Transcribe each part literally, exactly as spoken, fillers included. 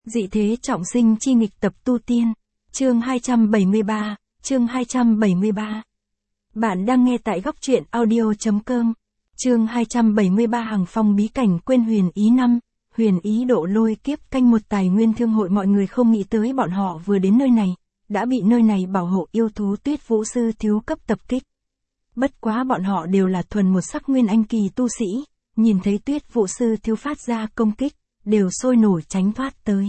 Dị thế trọng sinh chi nghịch tập tu tiên. Chương hai trăm bảy mươi ba, chương hai trăm bảy mươi ba. Bạn đang nghe tại góc truyện audio.com. Chương hai trăm bảy mươi ba Hàng phong bí cảnh quên huyền ý năm. Huyền ý độ lôi kiếp canh một tài nguyên thương hội. Mọi người không nghĩ tới bọn họ vừa đến nơi này, đã bị nơi này bảo hộ yêu thú Tuyết Vũ Sư thiếu cấp tập kích. Bất quá bọn họ đều là thuần một sắc nguyên anh kỳ tu sĩ, nhìn thấy Tuyết Vũ Sư thiếu phát ra công kích, đều sôi nổi tránh thoát tới.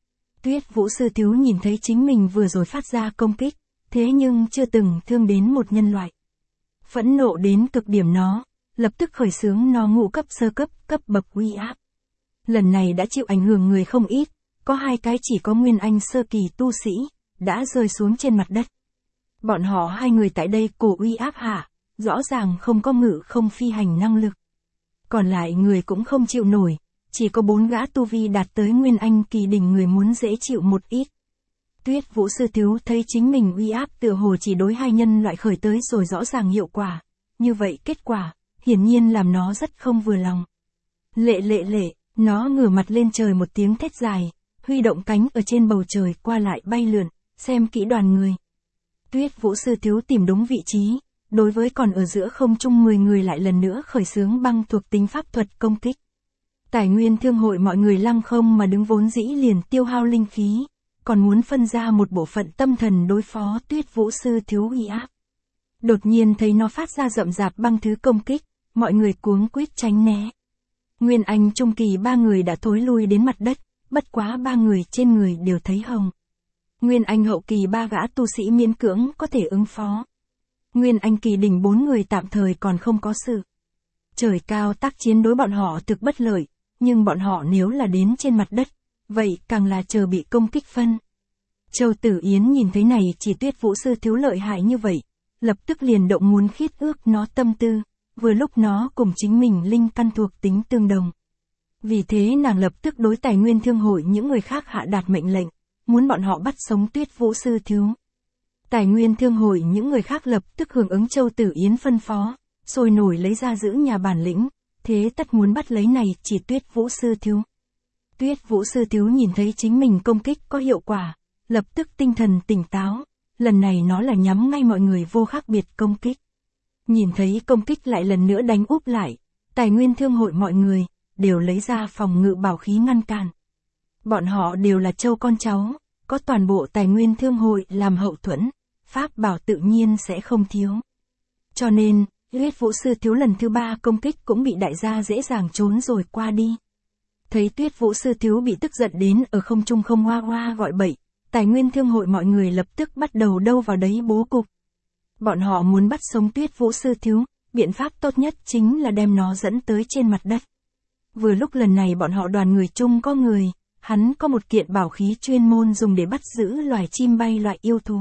Tuyết Vũ Sư thiếu nhìn thấy chính mình vừa rồi phát ra công kích, thế nhưng chưa từng thương đến một nhân loại. Phẫn nộ đến cực điểm nó, lập tức khởi xướng nó ngũ cấp sơ cấp, cấp bậc uy áp. Lần này đã chịu ảnh hưởng người không ít, có hai cái chỉ có nguyên anh sơ kỳ tu sĩ, đã rơi xuống trên mặt đất. Bọn họ hai người tại đây cổ uy áp hạ, rõ ràng không có ngự không phi hành năng lực. Còn lại người cũng không chịu nổi, chỉ có bốn gã tu vi đạt tới nguyên anh kỳ đỉnh người muốn dễ chịu một ít. Tuyết Vũ Sư thiếu thấy chính mình uy áp tựa hồ chỉ đối hai nhân loại khởi tới rồi rõ ràng hiệu quả. Như vậy kết quả, hiển nhiên làm nó rất không vừa lòng. Lệ lệ lệ, nó ngửa mặt lên trời một tiếng thét dài, huy động cánh ở trên bầu trời qua lại bay lượn, xem kỹ đoàn người. Tuyết Vũ Sư thiếu tìm đúng vị trí, đối với còn ở giữa không trung mười người lại lần nữa khởi xướng băng thuộc tính pháp thuật công kích. Tài nguyên thương hội mọi người lăng không mà đứng vốn dĩ liền tiêu hao linh khí, còn muốn phân ra một bộ phận tâm thần đối phó Tuyết Vũ Sư thiếu uy áp. Đột nhiên thấy nó phát ra rậm rạp băng thứ công kích, mọi người cuống quýt tránh né. Nguyên anh trung kỳ ba người đã thối lui đến mặt đất, bất quá ba người trên người đều thấy hồng. Nguyên anh hậu kỳ ba gã tu sĩ miễn cưỡng có thể ứng phó. Nguyên anh kỳ đỉnh bốn người tạm thời còn không có sự. Trời cao tác chiến đối bọn họ thực bất lợi, nhưng bọn họ nếu là đến trên mặt đất, vậy càng là chờ bị công kích phân. Châu Tử Yến nhìn thấy này chỉ Tuyết Vũ Sư thiếu lợi hại như vậy, lập tức liền động muốn khiết ước nó tâm tư, vừa lúc nó cùng chính mình linh căn thuộc tính tương đồng. Vì thế nàng lập tức đối tài nguyên thương hội những người khác hạ đạt mệnh lệnh, muốn bọn họ bắt sống Tuyết Vũ Sư thiếu. Tài nguyên thương hội những người khác lập tức hưởng ứng Châu Tử Yến phân phó, sôi nổi lấy ra giữ nhà bản lĩnh, thế tất muốn bắt lấy này chỉ Tuyết Vũ Sư thiếu. Tuyết Vũ Sư thiếu nhìn thấy chính mình công kích có hiệu quả, lập tức tinh thần tỉnh táo, lần này nó là nhắm ngay mọi người vô khác biệt công kích. Nhìn thấy công kích lại lần nữa đánh úp lại, tài nguyên thương hội mọi người, đều lấy ra phòng ngự bảo khí ngăn cản. Bọn họ đều là châu con cháu, có toàn bộ tài nguyên thương hội làm hậu thuẫn, pháp bảo tự nhiên sẽ không thiếu. Cho nên, Tuyết Vũ Sư thiếu lần thứ ba công kích cũng bị đại gia dễ dàng trốn rồi qua đi. Thấy Tuyết Vũ Sư thiếu bị tức giận đến ở không trung không hoa hoa gọi bậy, tài nguyên thương hội mọi người lập tức bắt đầu đâu vào đấy bố cục. Bọn họ muốn bắt sống Tuyết Vũ Sư thiếu, biện pháp tốt nhất chính là đem nó dẫn tới trên mặt đất. Vừa lúc lần này bọn họ đoàn người chung có người, hắn có một kiện bảo khí chuyên môn dùng để bắt giữ loài chim bay loại yêu thú.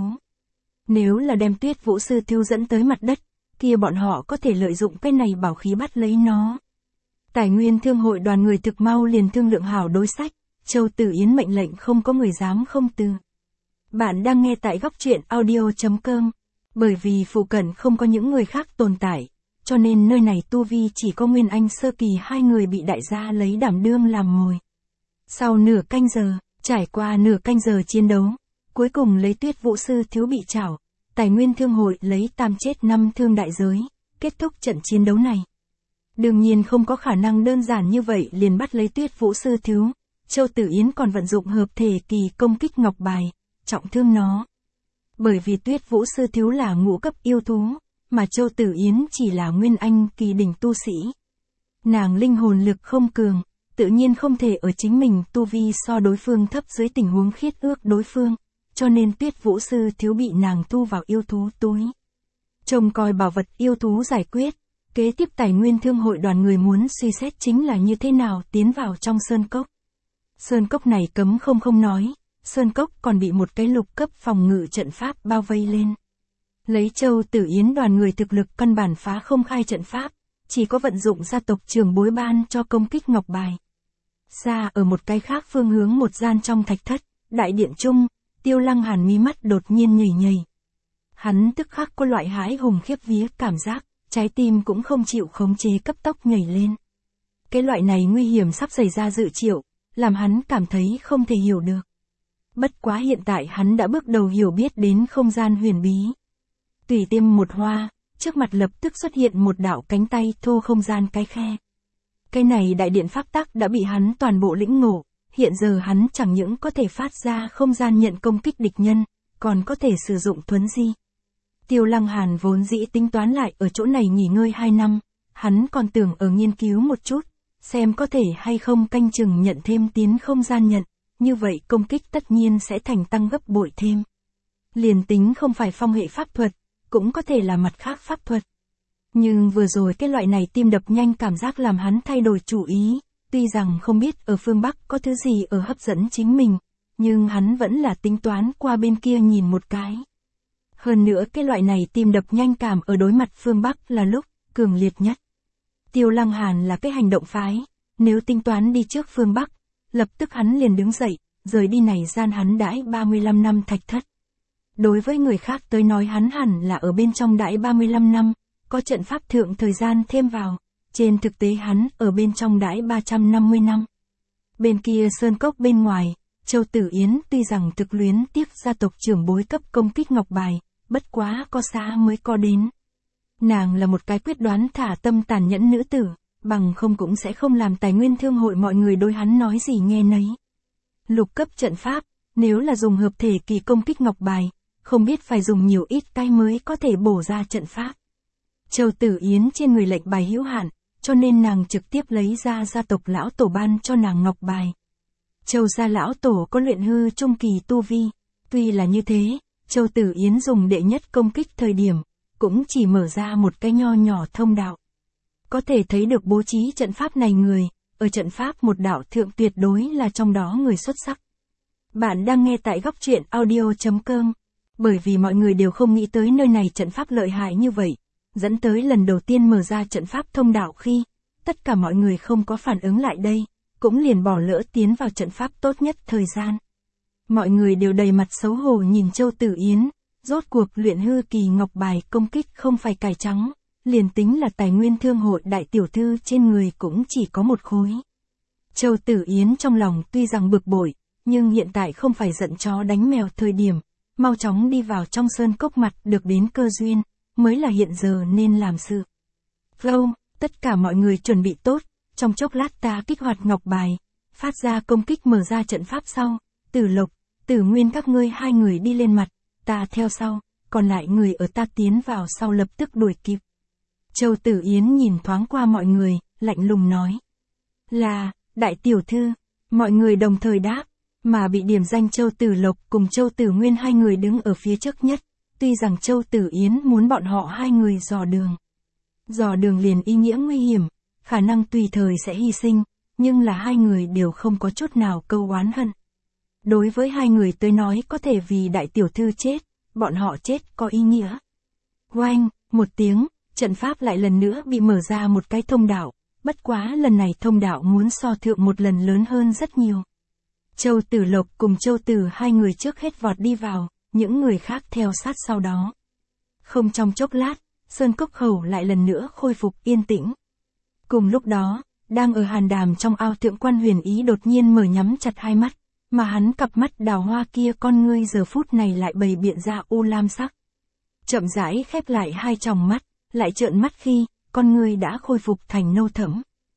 Nếu là đem Tuyết Vũ Sư thiếu dẫn tới mặt đất, kia bọn họ có thể lợi dụng cái này bảo khí bắt lấy nó. Tài nguyên thương hội đoàn người thực mau liền thương lượng hảo đối sách, Châu Tử Yến mệnh lệnh không có người dám không từ. Bạn đang nghe tại góc truyện audio.com, bởi vì phụ cận không có những người khác tồn tại, cho nên nơi này tu vi chỉ có nguyên anh sơ kỳ hai người bị đại gia lấy đảm đương làm mồi. Sau nửa canh giờ, trải qua nửa canh giờ chiến đấu, cuối cùng lấy Tuyết Vũ Sư thiếu bị trảo, tài nguyên thương hội lấy tam chết năm thương đại giới, kết thúc trận chiến đấu này. Đương nhiên không có khả năng đơn giản như vậy liền bắt lấy Tuyết Vũ Sư thiếu, Châu Tử Yến còn vận dụng hợp thể kỳ công kích ngọc bài, trọng thương nó. Bởi vì Tuyết Vũ Sư thiếu là ngũ cấp yêu thú, mà Châu Tử Yến chỉ là nguyên anh kỳ đỉnh tu sĩ. Nàng linh hồn lực không cường, tự nhiên không thể ở chính mình tu vi so đối phương thấp dưới tình huống khiết ước đối phương, cho nên Tuyết Vũ Sư thiếu bị nàng thu vào yêu thú túi. Trông coi bảo vật yêu thú giải quyết, kế tiếp tài nguyên thương hội đoàn người muốn suy xét chính là như thế nào tiến vào trong sơn cốc. Sơn cốc này cấm không không nói, sơn cốc còn bị một cái lục cấp phòng ngự trận pháp bao vây lên. Lấy Châu Tử Yến đoàn người thực lực căn bản phá không khai trận pháp, chỉ có vận dụng gia tộc trưởng bối ban cho công kích ngọc bài. Xa ở một cái khác phương hướng một gian trong thạch thất, đại điện trung, Tiêu Lăng Hàn mí mắt đột nhiên nhảy nhảy. Hắn tức khắc có loại hãi hùng khiếp vía cảm giác, trái tim cũng không chịu khống chế cấp tốc nhảy lên. Cái loại này nguy hiểm sắp xảy ra dự triệu, làm hắn cảm thấy không thể hiểu được. Bất quá hiện tại hắn đã bước đầu hiểu biết đến không gian huyền bí. Tùy tiêm một hoa, trước mặt lập tức xuất hiện một đạo cánh tay thô không gian cái khe. Cái này đại điện pháp tắc đã bị hắn toàn bộ lĩnh ngộ, hiện giờ hắn chẳng những có thể phát ra không gian nhận công kích địch nhân, còn có thể sử dụng thuấn di. Tiêu Lăng Hàn vốn dĩ tính toán lại ở chỗ này nghỉ ngơi hai năm, hắn còn tưởng ở nghiên cứu một chút, xem có thể hay không canh chừng nhận thêm tiến không gian nhận, như vậy công kích tất nhiên sẽ thành tăng gấp bội thêm. Liền tính không phải phong hệ pháp thuật, cũng có thể là mặt khác pháp thuật. Nhưng vừa rồi cái loại này tim đập nhanh cảm giác làm hắn thay đổi chủ ý, tuy rằng không biết ở phương Bắc có thứ gì ở hấp dẫn chính mình, nhưng hắn vẫn là tính toán qua bên kia nhìn một cái. Hơn nữa cái loại này tim đập nhanh cảm ở đối mặt phương Bắc là lúc cường liệt nhất. Tiêu Lăng Hàn là cái hành động phái, nếu tính toán đi trước phương Bắc, lập tức hắn liền đứng dậy, rời đi này gian hắn đãi ba mươi lăm năm thạch thất. Đối với người khác tới nói hắn hẳn là ở bên trong đãi ba mươi lăm năm, có trận pháp thượng thời gian thêm vào, trên thực tế hắn ở bên trong đãi ba trăm năm mươi năm. Bên kia sơn cốc bên ngoài, Châu Tử Yến tuy rằng thực luyến tiếc gia tộc trưởng bối cấp công kích ngọc bài, bất quá có xa mới có đến. Nàng là một cái quyết đoán thả tâm tàn nhẫn nữ tử, bằng không cũng sẽ không làm tài nguyên thương hội mọi người đối hắn nói gì nghe nấy. Lục cấp trận pháp, nếu là dùng hợp thể kỳ công kích ngọc bài, không biết phải dùng nhiều ít cái mới có thể bổ ra trận pháp. Châu Tử Yến trên người lệnh bài hữu hạn, cho nên nàng trực tiếp lấy ra gia tộc lão tổ ban cho nàng ngọc bài. Châu gia lão tổ có luyện hư trung kỳ tu vi, tuy là như thế, Châu Tử Yến dùng đệ nhất công kích thời điểm, cũng chỉ mở ra một cái nho nhỏ thông đạo. Có thể thấy được bố trí trận pháp này người, ở trận pháp một đạo thượng tuyệt đối là trong đó người xuất sắc. Bạn đang nghe tại góc truyện audio chấm com, bởi vì mọi người đều không nghĩ tới nơi này trận pháp lợi hại như vậy, dẫn tới lần đầu tiên mở ra trận pháp thông đạo khi, tất cả mọi người không có phản ứng lại đây, cũng liền bỏ lỡ tiến vào trận pháp tốt nhất thời gian. Mọi người đều đầy mặt xấu hổ nhìn Châu Tử Yến, rốt cuộc luyện hư kỳ ngọc bài công kích không phải cải trắng, liền tính là tài nguyên thương hội đại tiểu thư trên người cũng chỉ có một khối. Châu Tử Yến trong lòng tuy rằng bực bội, nhưng hiện tại không phải giận chó đánh mèo thời điểm, mau chóng đi vào trong sơn cốc mặt được đến cơ duyên, mới là hiện giờ nên làm sự. Vô, tất cả mọi người chuẩn bị tốt, trong chốc lát ta kích hoạt ngọc bài, phát ra công kích mở ra trận pháp sau, Tử Lộc, Tử Nguyên các ngươi hai người đi lên mặt, ta theo sau, còn lại người ở ta tiến vào sau lập tức đuổi kịp. Châu Tử Yến nhìn thoáng qua mọi người, lạnh lùng nói. Là, đại tiểu thư, mọi người đồng thời đáp, mà bị điểm danh Châu Tử Lộc cùng Châu Tử Nguyên hai người đứng ở phía trước nhất, tuy rằng Châu Tử Yến muốn bọn họ hai người dò đường. Dò đường liền ý nghĩa nguy hiểm, khả năng tùy thời sẽ hy sinh, nhưng là hai người đều không có chút nào câu oán hận. Đối với hai người tới nói có thể vì đại tiểu thư chết, bọn họ chết có ý nghĩa. Oanh, một tiếng, trận pháp lại lần nữa bị mở ra một cái thông đạo, bất quá lần này thông đạo muốn so thượng một lần lớn hơn rất nhiều. Châu Tử Lộc cùng Châu Tử hai người trước hết vọt đi vào, những người khác theo sát sau đó. Không trong chốc lát, sơn cốc khẩu lại lần nữa khôi phục yên tĩnh. Cùng lúc đó, đang ở hàn đàm trong ao Thượng Quan Huyền Ý đột nhiên mở nhắm chặt hai mắt, mà hắn cặp mắt đào hoa kia con ngươi giờ phút này lại bày biện ra u lam sắc. Chậm rãi khép lại hai tròng mắt, lại trợn mắt khi, con ngươi đã khôi phục thành nâu thẫm.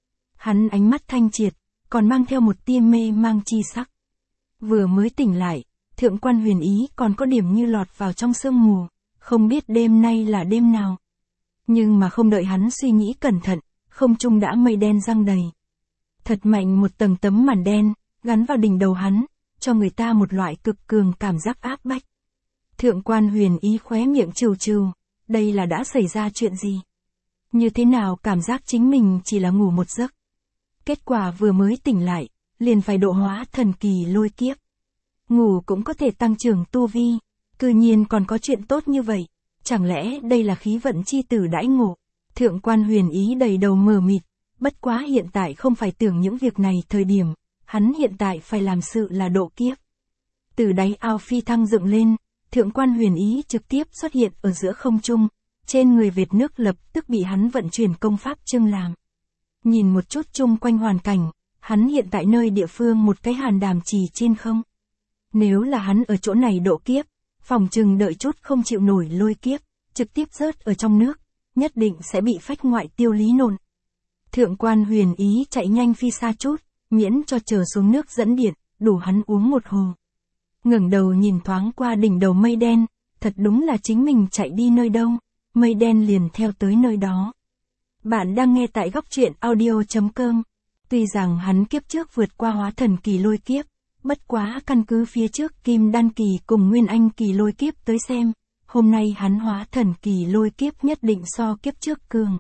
Hắn ánh mắt thanh triệt, còn mang theo một tia mê mang chi sắc. Vừa mới tỉnh lại, Thượng Quan Huyền Ý còn có điểm như lọt vào trong sương mù, không biết đêm nay là đêm nào. Nhưng mà không đợi hắn suy nghĩ cẩn thận, không trung đã mây đen giăng đầy. Thật mạnh một tầng tấm màn đen, gắn vào đỉnh đầu hắn, cho người ta một loại cực cường cảm giác áp bách. Thượng Quan Huyền Ý khóe miệng trừ trừ, đây là đã xảy ra chuyện gì? Như thế nào cảm giác chính mình chỉ là ngủ một giấc? Kết quả vừa mới tỉnh lại, liền phải độ hóa thần kỳ lôi kiếp. Ngủ cũng có thể tăng trưởng tu vi, cư nhiên còn có chuyện tốt như vậy, chẳng lẽ đây là khí vận chi tử đãi ngộ? Thượng Quan Huyền Ý đầy đầu mờ mịt, bất quá hiện tại không phải tưởng những việc này thời điểm, hắn hiện tại phải làm sự là độ kiếp. Từ đáy ao phi thăng dựng lên, Thượng Quan Huyền Ý trực tiếp xuất hiện ở giữa không trung, trên người vệt nước lập tức bị hắn vận chuyển công pháp trưng làm. Nhìn một chút chung quanh hoàn cảnh, Hắn hiện tại nơi địa phương một cái hàn đàm trì trên không. Nếu là hắn ở chỗ này độ kiếp, phòng chừng đợi chút không chịu nổi lôi kiếp, trực tiếp rớt ở trong nước, nhất định sẽ bị phách ngoại tiêu lý nôn. Thượng quan Huyền Ý chạy nhanh phi xa chút, miễn cho chờ xuống nước dẫn điện, đủ hắn uống một hồ. Ngẩng đầu nhìn thoáng qua đỉnh đầu mây đen, thật đúng là chính mình chạy đi nơi đâu, mây đen liền theo tới nơi đó. Bạn đang nghe tại góc truyện audio chấm com. Tuy rằng hắn kiếp trước vượt qua hóa thần kỳ lôi kiếp, bất quá căn cứ phía trước kim đan kỳ cùng nguyên anh kỳ lôi kiếp tới xem, hôm nay hắn hóa thần kỳ lôi kiếp nhất định so kiếp trước cường.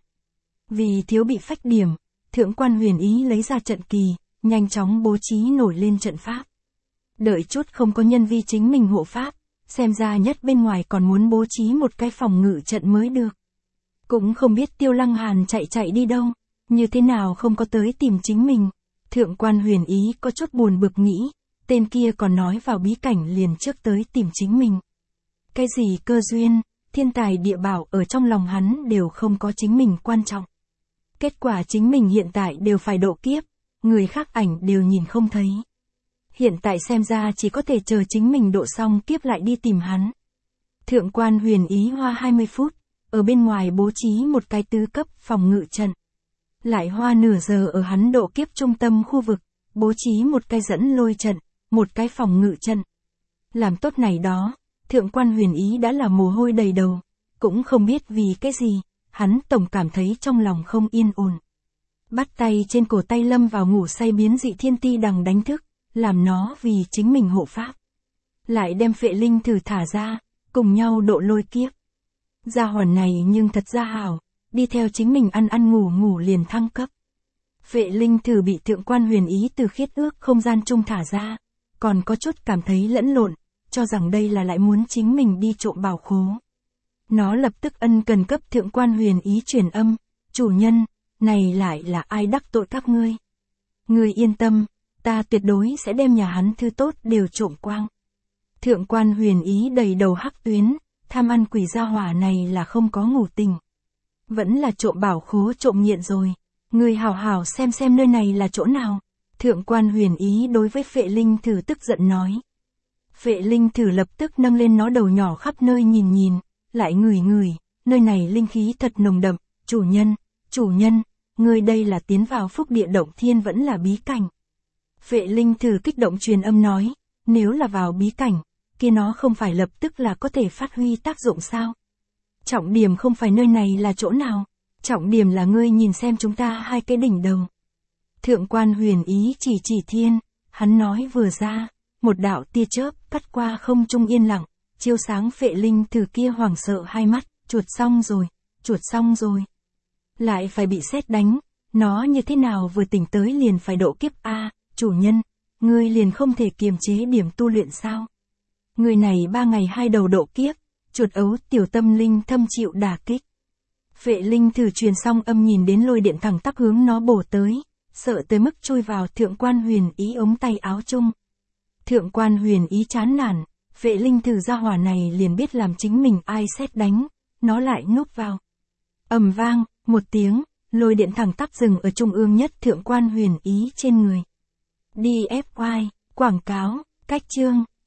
Vì thiếu bị phách điểm, Thượng quan Huyền Ý lấy ra trận kỳ, nhanh chóng bố trí nổi lên trận pháp. Đợi chút không có nhân vi chính mình hộ pháp, xem ra nhất bên ngoài còn muốn bố trí một cái phòng ngự trận mới được. Cũng không biết Tiêu Lăng Hàn chạy chạy đi đâu, như thế nào không có tới tìm chính mình. Thượng quan Huyền Ý có chút buồn bực nghĩ, tên kia còn nói vào bí cảnh liền trước tới tìm chính mình. Cái gì cơ duyên, thiên tài địa bảo ở trong lòng hắn đều không có chính mình quan trọng. Kết quả chính mình hiện tại đều phải độ kiếp, người khác ảnh đều nhìn không thấy. Hiện tại xem ra chỉ có thể chờ chính mình độ xong kiếp lại đi tìm hắn. Thượng quan Huyền Ý hoa hai mươi phút, ở bên ngoài bố trí một cái tứ cấp phòng ngự trận. Lại hoa nửa giờ ở hắn độ kiếp trung tâm khu vực, bố trí một cái dẫn lôi trận, một cái phòng ngự trận. Làm tốt này đó, Thượng quan Huyền Ý đã là mồ hôi đầy đầu, cũng không biết vì cái gì, hắn tổng cảm thấy trong lòng không yên ổn. Bắt tay trên cổ tay lâm vào ngủ say biến dị thiên ti đằng đánh thức, làm nó vì chính mình hộ pháp. Lại đem Phệ Linh Thử thả ra, cùng nhau độ lôi kiếp. Gia hỏa này nhưng thật ra hảo, đi theo chính mình ăn ăn ngủ ngủ liền thăng cấp. Phệ Linh Thử bị Thượng quan Huyền Ý từ khiết ước không gian chung thả ra, còn có chút cảm thấy lẫn lộn, cho rằng đây là lại muốn chính mình đi trộm bảo khố. Nó lập tức ân cần cấp Thượng quan Huyền Ý truyền âm, chủ nhân, này lại là ai đắc tội các ngươi. Ngươi yên tâm, ta tuyệt đối sẽ đem nhà hắn thư tốt đều trộm quang. Thượng quan Huyền Ý đầy đầu hắc tuyến, tham ăn quỷ gia hỏa này là không có ngủ tình. Vẫn là trộm bảo khố trộm nghiện rồi. Ngươi hào hào xem xem nơi này là chỗ nào. Thượng quan Huyền Ý đối với Phệ Linh Thử tức giận nói. Phệ Linh Thử lập tức nâng lên nó đầu nhỏ khắp nơi nhìn nhìn, lại ngửi ngửi, nơi này linh khí thật nồng đậm, chủ nhân, chủ nhân, ngươi đây là tiến vào phúc địa động thiên vẫn là bí cảnh. Phệ Linh Thử kích động truyền âm nói, nếu là vào bí cảnh, kia nó không phải lập tức là có thể phát huy tác dụng sao? Trọng điểm không phải nơi này là chỗ nào, trọng điểm là ngươi nhìn xem chúng ta hai cái đỉnh đầu. Thượng quan Huyền Ý chỉ chỉ thiên, hắn nói vừa ra, một đạo tia chớp cắt qua không trung yên lặng, chiếu sáng Phệ Linh Thử kia hoảng sợ hai mắt, chuột xong rồi, chuột xong rồi. Lại phải bị sét đánh, nó như thế nào vừa tỉnh tới liền phải độ kiếp a, chủ nhân, ngươi liền không thể kiềm chế điểm tu luyện sao? Người này ba ngày hai đầu độ kiếp, chuột ấu tiểu tâm linh thâm chịu đả kích. Phệ Linh Thử truyền xong âm nhìn đến lôi điện thẳng tắp hướng nó bổ tới, sợ tới mức chui vào Thượng quan Huyền Ý ống tay áo chung. Thượng quan Huyền Ý chán nản, Phệ Linh Thử gia hỏa này liền biết làm chính mình ai sét đánh, nó lại núp vào. Ầm vang, một tiếng, lôi điện thẳng tắp dừng ở trung ương nhất Thượng quan Huyền Ý trên người. đê ép i, quảng cáo, cách chương.